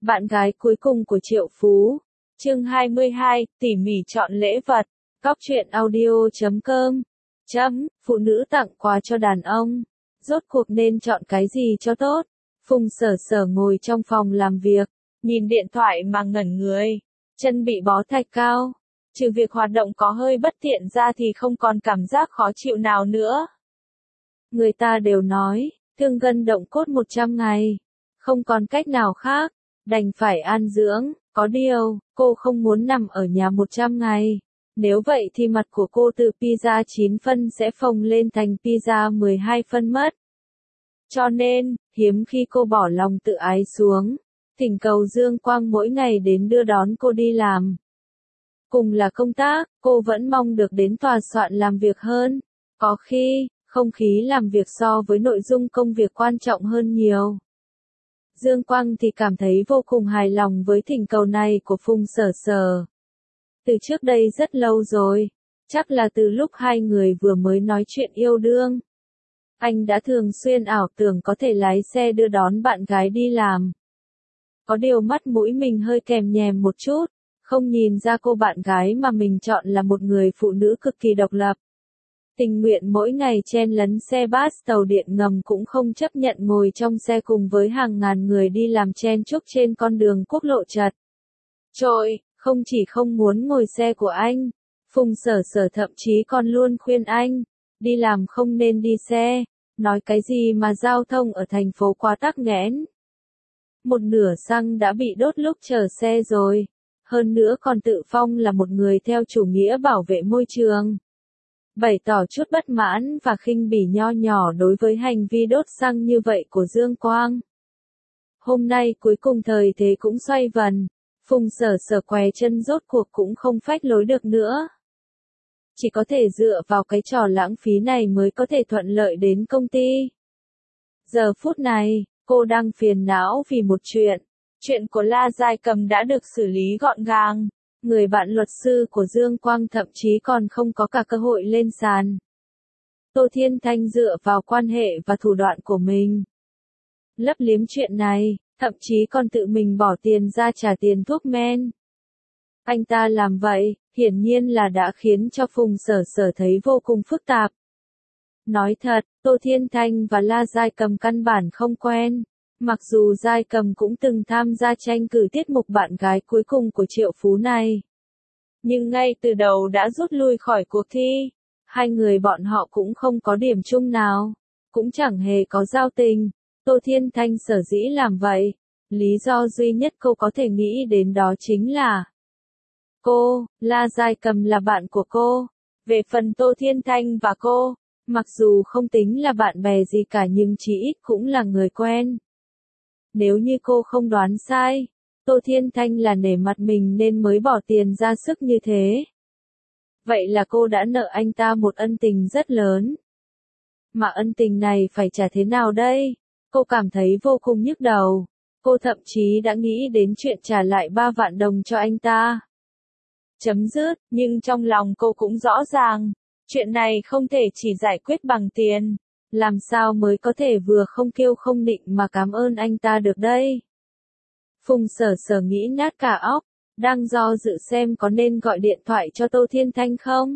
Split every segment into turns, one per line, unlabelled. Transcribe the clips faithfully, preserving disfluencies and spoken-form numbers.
Bạn gái cuối cùng của Triệu Phú. Chương hai mươi hai, tỉ mỉ chọn lễ vật. Góc truyện audio chấm com. Chấm, phụ nữ tặng quà cho đàn ông. Rốt cuộc nên chọn cái gì cho tốt? Phùng Sở Sở ngồi trong phòng làm việc, nhìn điện thoại mà ngẩn người. Chân bị bó thạch cao. Trừ việc hoạt động có hơi bất tiện ra thì không còn cảm giác khó chịu nào nữa. Người ta đều nói, thương gân động cốt một trăm ngày. Không còn cách nào khác, đành phải an dưỡng. Có điều, cô không muốn nằm ở nhà một trăm ngày. Nếu vậy thì mặt của cô từ pizza chín phân sẽ phồng lên thành pizza mười hai phân mất. Cho nên, hiếm khi cô bỏ lòng tự ái xuống, thỉnh cầu Dương Quang mỗi ngày đến đưa đón cô đi làm. Cùng là công tác, cô vẫn mong được đến tòa soạn làm việc hơn. Có khi, không khí làm việc so với nội dung công việc quan trọng hơn nhiều. Dương Quang thì cảm thấy vô cùng hài lòng với thỉnh cầu này của Phùng Sở Sở. Từ trước đây rất lâu rồi, chắc là từ lúc hai người vừa mới nói chuyện yêu đương. Anh đã thường xuyên ảo tưởng có thể lái xe đưa đón bạn gái đi làm. Có điều mắt mũi mình hơi kèm nhèm một chút, không nhìn ra cô bạn gái mà mình chọn là một người phụ nữ cực kỳ độc lập. Tình nguyện mỗi ngày chen lấn xe bus tàu điện ngầm cũng không chấp nhận ngồi trong xe cùng với hàng ngàn người đi làm chen chúc trên con đường quốc lộ chật chội, không chỉ không muốn ngồi xe của anh, Phùng Sở Sở thậm chí còn luôn khuyên anh, đi làm không nên đi xe, nói cái gì mà giao thông ở thành phố quá tắc nghẽn. Một nửa xăng đã bị đốt lúc chờ xe rồi, hơn nữa còn tự phong là một người theo chủ nghĩa bảo vệ môi trường. Bày tỏ chút bất mãn và khinh bỉ nho nhỏ đối với hành vi đốt xăng như vậy của Dương Quang. Hôm nay cuối cùng thời thế cũng xoay vần, Phùng Sở Sở què chân rốt cuộc cũng không phách lối được nữa. Chỉ có thể dựa vào cái trò lãng phí này mới có thể thuận lợi đến công ty. Giờ phút này, cô đang phiền não vì một chuyện. Chuyện của La Giai Cầm đã được xử lý gọn gàng. Người bạn luật sư của Dương Quang thậm chí còn không có cả cơ hội lên sàn. Tô Thiên Thanh dựa vào quan hệ và thủ đoạn của mình, lấp liếm chuyện này, thậm chí còn tự mình bỏ tiền ra trả tiền thuốc men. Anh ta làm vậy, hiển nhiên là đã khiến cho Phùng Sở Sở thấy vô cùng phức tạp. Nói thật, Tô Thiên Thanh và La Giai Cầm căn bản không quen. Mặc dù Giai Cầm cũng từng tham gia tranh cử tiết mục bạn gái cuối cùng của Triệu Phú này, nhưng ngay từ đầu đã rút lui khỏi cuộc thi. Hai người bọn họ cũng không có điểm chung nào, cũng chẳng hề có giao tình. Tô Thiên Thanh sở dĩ làm vậy, lý do duy nhất cô có thể nghĩ đến đó chính là cô, La Giai Cầm là bạn của cô. Về phần Tô Thiên Thanh và cô, mặc dù không tính là bạn bè gì cả nhưng chỉ ít cũng là người quen. Nếu như cô không đoán sai, Tô Thiên Thanh là nể mặt mình nên mới bỏ tiền ra sức như thế. Vậy là cô đã nợ anh ta một ân tình rất lớn. Mà ân tình này phải trả thế nào đây? Cô cảm thấy vô cùng nhức đầu. Cô thậm chí đã nghĩ đến chuyện trả lại ba vạn đồng cho anh ta. Chấm dứt, nhưng trong lòng cô cũng rõ ràng, chuyện này không thể chỉ giải quyết bằng tiền. Làm sao mới có thể vừa không kêu không nịnh mà cảm ơn anh ta được đây? Phùng Sở Sở nghĩ nát cả óc, đang do dự xem có nên gọi điện thoại cho Tô Thiên Thanh không?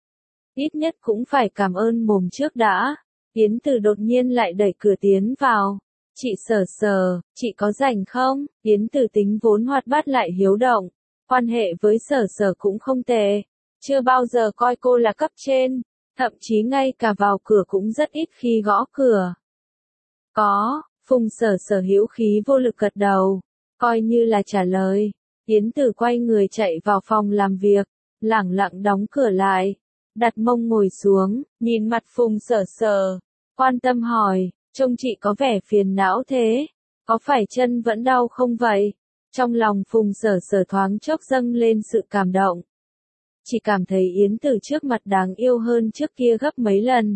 Ít nhất cũng phải cảm ơn mồm trước đã. Yến Từ đột nhiên lại đẩy cửa tiến vào. Chị Sở Sở, chị có rảnh không? Yến Từ tính vốn hoạt bát lại hiếu động. Quan hệ với Sở Sở cũng không tệ. Chưa bao giờ coi cô là cấp trên. Thậm chí ngay cả vào cửa cũng rất ít khi gõ cửa. Có, Phùng Sở Sở hữu khí vô lực gật đầu, coi như là trả lời. Yến Từ quay người chạy vào phòng làm việc, lẳng lặng đóng cửa lại, đặt mông ngồi xuống, nhìn mặt Phùng Sở Sở, quan tâm hỏi, trông chị có vẻ phiền não thế, có phải chân vẫn đau không vậy? Trong lòng Phùng Sở Sở thoáng chốc dâng lên sự cảm động. Chỉ cảm thấy Yến Từ trước mặt đáng yêu hơn trước kia gấp mấy lần.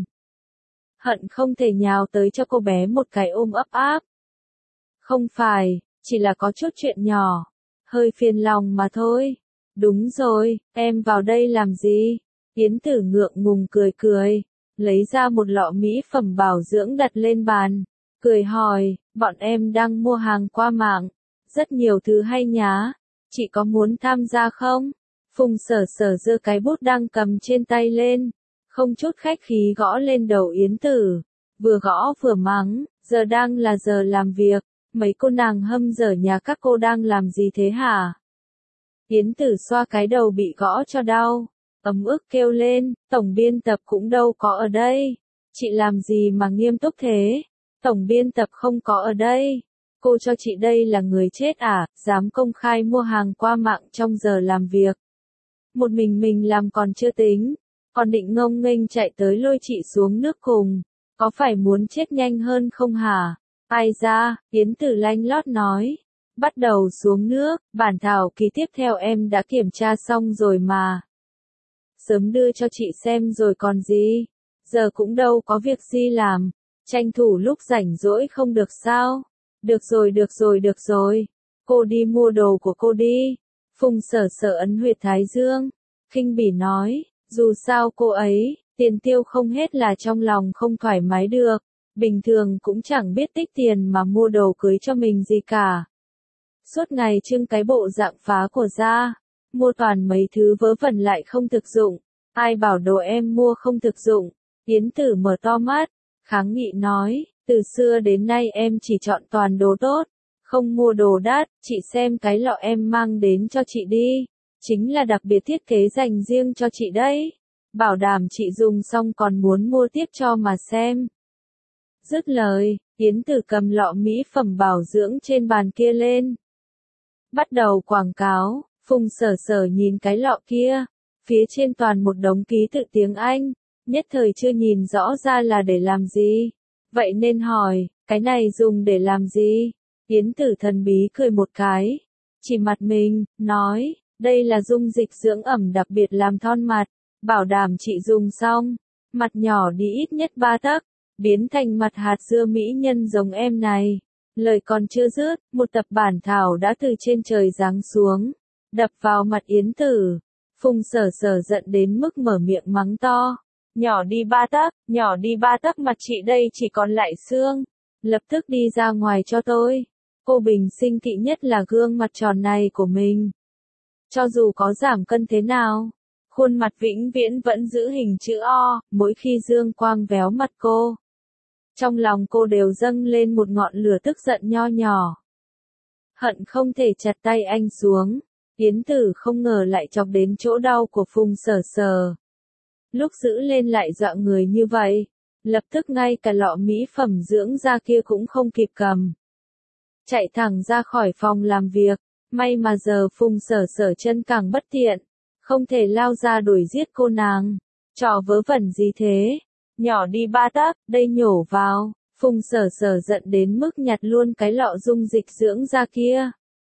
Hận không thể nhào tới cho cô bé một cái ôm ấp áp. Không phải, chỉ là có chút chuyện nhỏ, hơi phiền lòng mà thôi. Đúng rồi, em vào đây làm gì? Yến Từ ngượng ngùng cười cười, lấy ra một lọ mỹ phẩm bảo dưỡng đặt lên bàn, cười hỏi, bọn em đang mua hàng qua mạng, Rất nhiều thứ hay nhá. Chị có muốn tham gia không? Phùng Sở Sở giơ cái bút đang cầm trên tay lên, không chút khách khí gõ lên đầu Yến Tử. Vừa gõ vừa mắng, giờ đang là giờ làm việc, mấy cô nàng hâm dở nhà các cô đang làm gì thế hả? Yến Tử xoa cái đầu bị gõ cho đau, ấm ức kêu lên, tổng biên tập cũng đâu có ở đây. Chị làm gì mà nghiêm túc thế? Tổng biên tập không có ở đây. Cô cho chị đây là người chết à, dám công khai mua hàng qua mạng trong giờ làm việc. Một mình mình làm còn chưa tính, còn định ngông nghênh chạy tới lôi chị xuống nước cùng. Có phải muốn chết nhanh hơn không hả? Ai ra, Yến Tử lanh lót nói. Bắt đầu xuống nước, bản thảo kỳ tiếp theo em đã kiểm tra xong rồi mà. Sớm đưa cho chị xem rồi còn gì. Giờ cũng đâu có việc gì làm. Tranh thủ lúc rảnh rỗi không được sao? Được rồi được rồi được rồi. Cô đi mua đồ của cô đi. Phùng Sở Sở ấn huyệt thái dương. Khinh bỉ nói, dù sao cô ấy, tiền tiêu không hết là trong lòng không thoải mái được. Bình thường cũng chẳng biết tích tiền mà mua đồ cưới cho mình gì cả. Suốt ngày trưng cái bộ dạng phá của ra. Mua toàn mấy thứ vớ vẩn lại không thực dụng. Ai bảo đồ em mua không thực dụng? Yến Tử mở to mắt, kháng nghị nói, từ xưa đến nay em chỉ chọn toàn đồ tốt, không mua đồ đắt, chị xem cái lọ em mang đến cho chị đi, chính là đặc biệt thiết kế dành riêng cho chị đấy, bảo đảm chị dùng xong còn muốn mua tiếp cho mà xem. Dứt lời, Yến Tử cầm lọ mỹ phẩm bảo dưỡng trên bàn kia lên. Bắt đầu quảng cáo, Phùng Sở Sở nhìn cái lọ kia, phía trên toàn một đống ký tự tiếng Anh. Nhất thời chưa nhìn rõ ra là để làm gì. Vậy nên hỏi, cái này dùng để làm gì? Yến Tử thần bí cười một cái. Chỉ mặt mình, nói, đây là dung dịch dưỡng ẩm đặc biệt làm thon mặt. Bảo đảm chị dùng xong, mặt nhỏ đi ít nhất ba tấc, biến thành mặt hạt dưa mỹ nhân giống em này. Lời còn chưa dứt, một tập bản thảo đã từ trên trời giáng xuống, đập vào mặt Yến Tử. Phùng Sở Sở giận đến mức mở miệng mắng to. Nhỏ đi ba tấc, nhỏ đi ba tấc mặt chị đây chỉ còn lại xương. Lập tức đi ra ngoài cho tôi. Cô bình sinh kỵ nhất là gương mặt tròn này của mình. Cho dù có giảm cân thế nào, khuôn mặt vĩnh viễn vẫn giữ hình chữ O, mỗi khi dương quang véo mặt cô. Trong lòng cô đều dâng lên một ngọn lửa tức giận nho nhỏ. Hận không thể chặt tay anh xuống. Yến Tử không ngờ lại chọc đến chỗ đau của Phùng Sở Sở. Lúc giữ lên lại dọa người như vậy, lập tức ngay cả lọ mỹ phẩm dưỡng da kia cũng không kịp cầm. Chạy thẳng ra khỏi phòng làm việc, may mà giờ Phùng Sở Sở chân càng bất tiện, không thể lao ra đuổi giết cô nàng. Trò vớ vẩn gì thế? Nhỏ đi ba tấc, đây nhổ vào. Phùng Sở Sở giận đến mức nhặt luôn cái lọ dung dịch dưỡng da kia.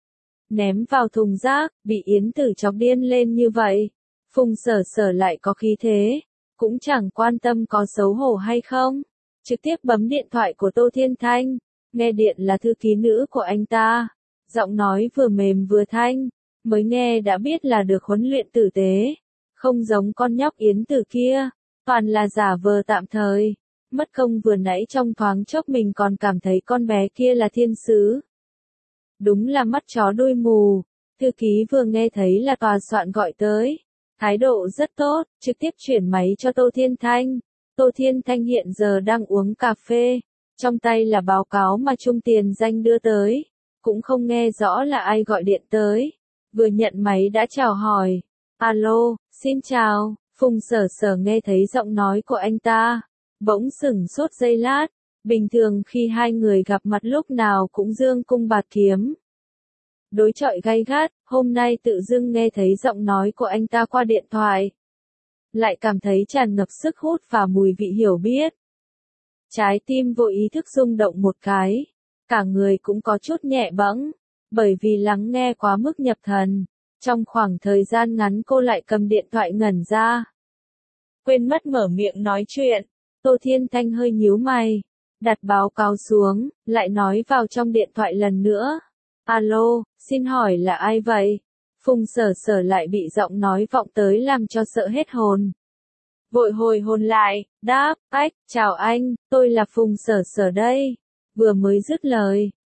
Ném vào thùng rác, bị Yến Tử chọc điên lên như vậy. Phùng Sở Sở lại có khí thế, cũng chẳng quan tâm có xấu hổ hay không. Trực tiếp bấm điện thoại của Tô Thiên Thanh, nghe điện là thư ký nữ của anh ta. Giọng nói vừa mềm vừa thanh, mới nghe đã biết là được huấn luyện tử tế. Không giống con nhóc Yến Tử kia, toàn là giả vờ tạm thời. Mất công vừa nãy trong thoáng chốc mình còn cảm thấy con bé kia là thiên sứ. Đúng là mắt chó đuôi mù. Thư ký vừa nghe thấy là tòa soạn gọi tới. Thái độ rất tốt, trực tiếp chuyển máy cho Tô Thiên Thanh. Tô Thiên Thanh hiện giờ đang uống cà phê. Trong tay là báo cáo mà Trung Tiền Danh đưa tới. Cũng không nghe rõ là ai gọi điện tới. Vừa nhận máy đã chào hỏi. Alo, xin chào. Phùng Sở Sở nghe thấy giọng nói của anh ta. Bỗng sửng sốt giây lát. Bình thường khi hai người gặp mặt lúc nào cũng dương cung bạt kiếm. Đối chọi gay gắt, hôm nay tự dưng nghe thấy giọng nói của anh ta qua điện thoại. Lại cảm thấy tràn ngập sức hút và mùi vị hiểu biết. Trái tim vô ý thức rung động một cái. Cả người cũng có chút nhẹ bẫng. Bởi vì lắng nghe quá mức nhập thần. Trong khoảng thời gian ngắn cô lại cầm điện thoại ngẩn ra. Quên mất mở miệng nói chuyện. Tô Thiên Thanh hơi nhíu mày. Đặt báo cáo xuống, lại nói vào trong điện thoại lần nữa. Alo, xin hỏi là ai vậy? Phùng Sở Sở lại bị giọng nói vọng tới làm cho sợ hết hồn. Vội hồi hồn lại, đáp, ách, chào anh, tôi là Phùng Sở Sở đây. Vừa mới dứt lời,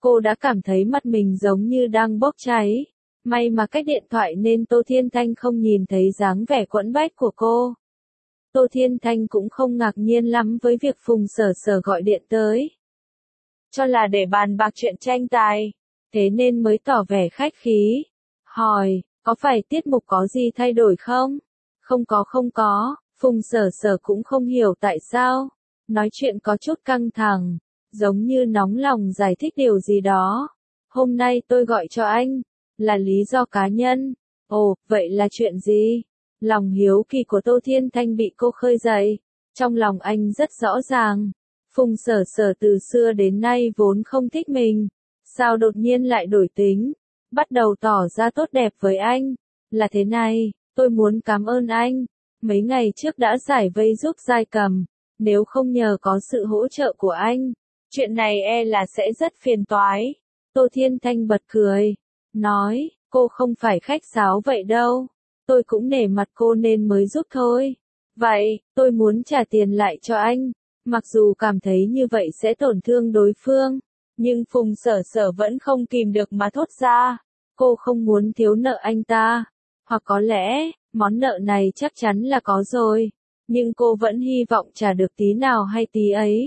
Cô đã cảm thấy mặt mình giống như đang bốc cháy. May mà cách điện thoại nên Tô Thiên Thanh không nhìn thấy dáng vẻ quẫn bách của cô. Tô Thiên Thanh cũng không ngạc nhiên lắm với việc Phùng Sở Sở gọi điện tới. Cho là để bàn bạc chuyện tranh tài, thế nên mới tỏ vẻ khách khí. Hỏi, có phải tiết mục có gì thay đổi không? Không có không có, Phùng Sở Sở cũng không hiểu tại sao. Nói chuyện có chút căng thẳng, giống như nóng lòng giải thích điều gì đó. Hôm nay tôi gọi cho anh, là lý do cá nhân. Ồ, vậy là chuyện gì? Lòng hiếu kỳ của Tô Thiên Thanh bị cô khơi dậy. Trong lòng anh rất rõ ràng. Phùng Sở Sở từ xưa đến nay vốn không thích mình. Sao đột nhiên lại đổi tính? Bắt đầu tỏ ra tốt đẹp với anh. Là thế này, tôi muốn cảm ơn anh. Mấy ngày trước đã giải vây giúp Giai Cầm. Nếu không nhờ có sự hỗ trợ của anh, chuyện này e là sẽ rất phiền toái. Tô Thiên Thanh bật cười. Nói, cô không phải khách sáo vậy đâu. Tôi cũng nể mặt cô nên mới giúp thôi. Vậy, tôi muốn trả tiền lại cho anh. Mặc dù cảm thấy như vậy sẽ tổn thương đối phương. Nhưng Phùng Sở Sở vẫn không kìm được mà thốt ra. Cô không muốn thiếu nợ anh ta. Hoặc có lẽ, món nợ này chắc chắn là có rồi. Nhưng cô vẫn hy vọng trả được tí nào hay tí ấy.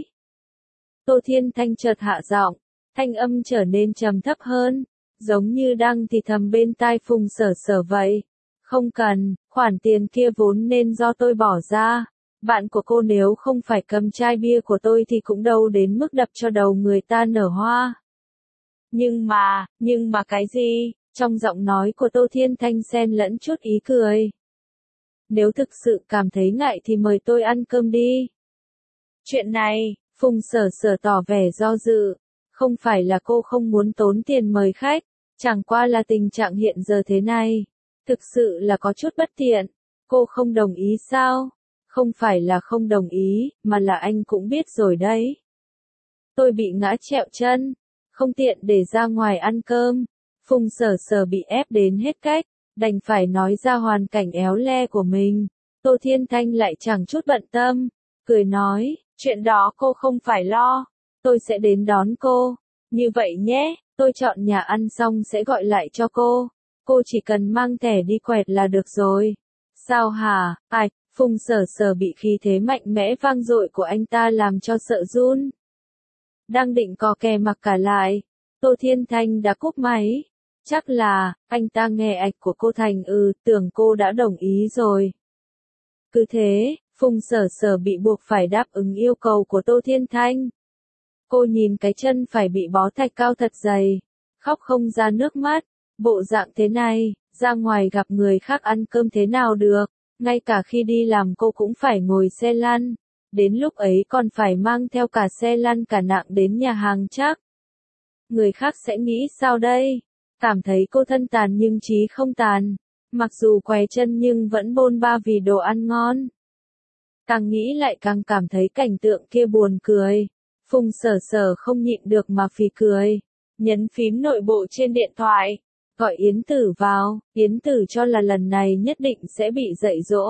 Tô Thiên Thanh chợt hạ giọng. Thanh âm trở nên trầm thấp hơn. Giống như đang thì thầm bên tai Phùng Sở Sở vậy. Không cần, khoản tiền kia vốn nên do tôi bỏ ra. Bạn của cô nếu không phải cầm chai bia của tôi thì cũng đâu đến mức đập cho đầu người ta nở hoa. Nhưng mà, nhưng mà cái gì? Trong giọng nói của Tô Thiên Thanh xen lẫn chút ý cười. Nếu thực sự cảm thấy ngại thì mời tôi ăn cơm đi. Chuyện này, Phùng Sở Sở tỏ vẻ do dự. Không phải là cô không muốn tốn tiền mời khách, chẳng qua là tình trạng hiện giờ thế này. Thực sự là có chút bất tiện. Cô không đồng ý sao? Không phải là không đồng ý, mà là anh cũng biết rồi đấy. Tôi bị ngã trẹo chân, không tiện để ra ngoài ăn cơm. Phùng Sở Sở bị ép đến hết cách, đành phải nói ra hoàn cảnh éo le của mình. Tô Thiên Thanh lại chẳng chút bận tâm, cười nói, chuyện đó cô không phải lo, tôi sẽ đến đón cô. Như vậy nhé, tôi chọn nhà ăn xong sẽ gọi lại cho cô. Cô chỉ cần mang thẻ đi quẹt là được rồi. Sao hả? Ai, Phùng Sở Sở bị khí thế mạnh mẽ vang dội của anh ta làm cho sợ run. Đang định cò kè mặc cả lại, Tô Thiên Thanh đã cúp máy. Chắc là, anh ta nghe ạch của cô thành ừ, tưởng cô đã đồng ý rồi. Cứ thế, Phùng Sở Sở bị buộc phải đáp ứng yêu cầu của Tô Thiên Thanh. Cô nhìn cái chân phải bị bó thạch cao thật dày, khóc không ra nước mắt. Bộ dạng thế này, ra ngoài gặp người khác ăn cơm thế nào được, ngay cả khi đi làm cô cũng phải ngồi xe lăn, đến lúc ấy còn phải mang theo cả xe lăn cả nạng đến nhà hàng chắc. Người khác sẽ nghĩ sao đây? Cảm thấy cô thân tàn nhưng trí không tàn, mặc dù què chân nhưng vẫn bôn ba vì đồ ăn ngon. Càng nghĩ lại càng cảm thấy cảnh tượng kia buồn cười. Phùng Sở Sở không nhịn được mà phì cười, nhấn phím nội bộ trên điện thoại. Gọi Yến Tử vào, Yến Tử cho là lần này nhất định sẽ bị dạy dỗ.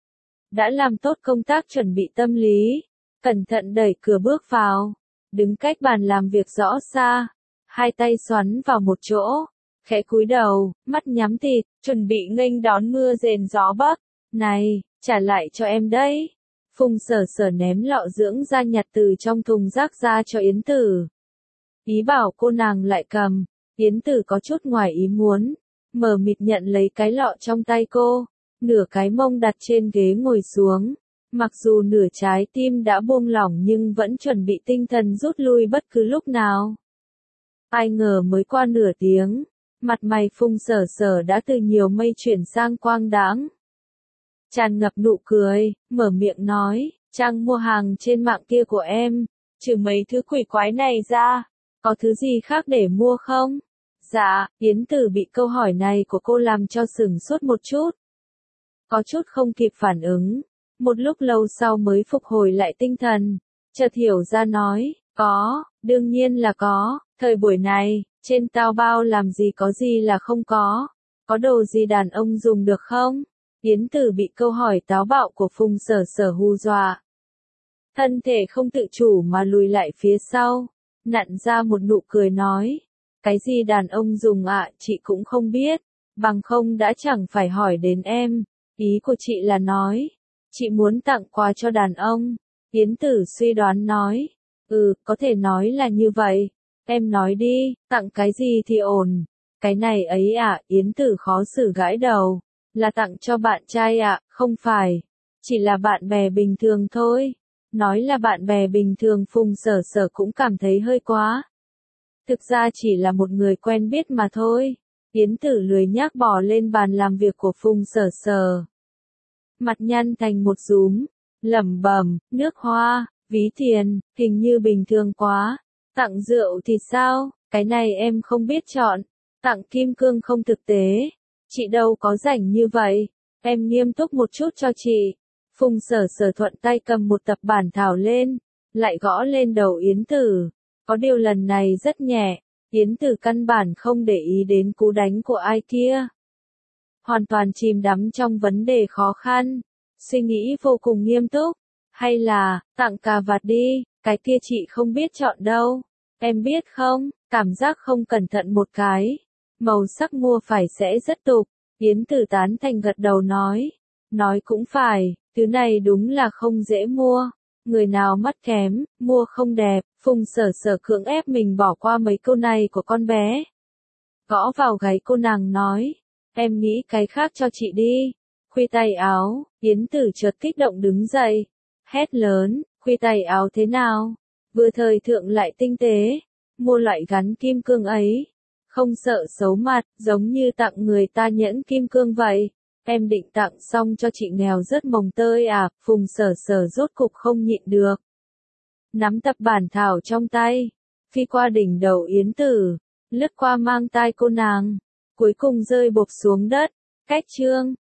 Đã làm tốt công tác chuẩn bị tâm lý, cẩn thận đẩy cửa bước vào, đứng cách bàn làm việc rõ xa, hai tay xoắn vào một chỗ, khẽ cúi đầu, mắt nhắm tịt, chuẩn bị nghênh đón mưa rền gió bắc. Này, trả lại cho em đấy. Phùng Sở Sở ném lọ dưỡng da nhặt từ trong thùng rác ra cho Yến Tử. Ý bảo cô nàng lại cầm. Yến Tử có chút ngoài ý muốn, mờ mịt nhận lấy cái lọ trong tay cô, nửa cái mông đặt trên ghế ngồi xuống. Mặc dù nửa trái tim đã buông lỏng nhưng vẫn chuẩn bị tinh thần rút lui bất cứ lúc nào. Ai ngờ mới qua nửa tiếng, mặt mày Phùng Sở Sở đã từ nhiều mây chuyển sang quang đãng. Tràn ngập nụ cười, mở miệng nói, trang mua hàng trên mạng kia của em, trừ mấy thứ quỷ quái này ra, có thứ gì khác để mua không? Dạ, Yến Tử bị câu hỏi này của cô làm cho sửng sốt một chút. Có chút không kịp phản ứng, một lúc lâu sau mới phục hồi lại tinh thần, chợt hiểu ra nói, có, đương nhiên là có, thời buổi này, trên Taobao làm gì có gì là không có, có đồ gì đàn ông dùng được không? Yến Tử bị câu hỏi táo bạo của Phùng Sở Sở hù dọa. Thân thể không tự chủ mà lùi lại phía sau, nặn ra một nụ cười nói. Cái gì đàn ông dùng ạ, chị cũng không biết, bằng không đã chẳng phải hỏi đến em. Ý của chị là nói, chị muốn tặng quà cho đàn ông. Yến Tử suy đoán nói. Ừ, có thể nói là như vậy. Em nói đi, tặng cái gì thì ổn. Cái này ấy à, Yến Tử khó xử gãi đầu. Là tặng cho bạn trai ạ, không phải. Chỉ là bạn bè bình thường thôi. Nói là bạn bè bình thường Phùng Sở Sở cũng cảm thấy hơi quá. Thực ra chỉ là một người quen biết mà thôi. Yến Tử lười nhác bỏ lên bàn làm việc của Phùng Sở Sở. Mặt nhăn thành một rúm, lẩm bẩm, nước hoa, ví tiền, hình như bình thường quá. Tặng rượu thì sao, cái này em không biết chọn. Tặng kim cương không thực tế. Chị đâu có rảnh như vậy. Em nghiêm túc một chút cho chị. Phùng Sở Sở thuận tay cầm một tập bản thảo lên, lại gõ lên đầu Yến Tử. Có điều lần này rất nhẹ, Yến Tử căn bản không để ý đến cú đánh của ai kia. Hoàn toàn chìm đắm trong vấn đề khó khăn, suy nghĩ vô cùng nghiêm túc. Hay là, tặng cà vạt đi, cái kia chị không biết chọn đâu. Em biết không, cảm giác không cẩn thận một cái. Màu sắc mua phải sẽ rất tục. Yến Tử tán thành gật đầu nói. Nói cũng phải, thứ này đúng là không dễ mua. Người nào mắt kém, mua không đẹp. Phùng Sở Sở cưỡng ép mình bỏ qua mấy câu này của con bé. Gõ vào gáy cô nàng nói. Em nghĩ cái khác cho chị đi. Khuy tay áo, Yến Tử chợt kích động đứng dậy. Hét lớn, khuy tay áo thế nào? Vừa thời thượng lại tinh tế. Mua loại gắn kim cương ấy. Không sợ xấu mặt, giống như tặng người ta nhẫn kim cương vậy. Em định tặng xong cho chị nghèo rất mồng tơi à, Phùng Sở Sở rốt cục không nhịn được. Nắm tập bản thảo trong tay, phi qua đỉnh đầu Yến Tử, lướt qua mang tai cô nàng, cuối cùng rơi bộp xuống đất. Cách chương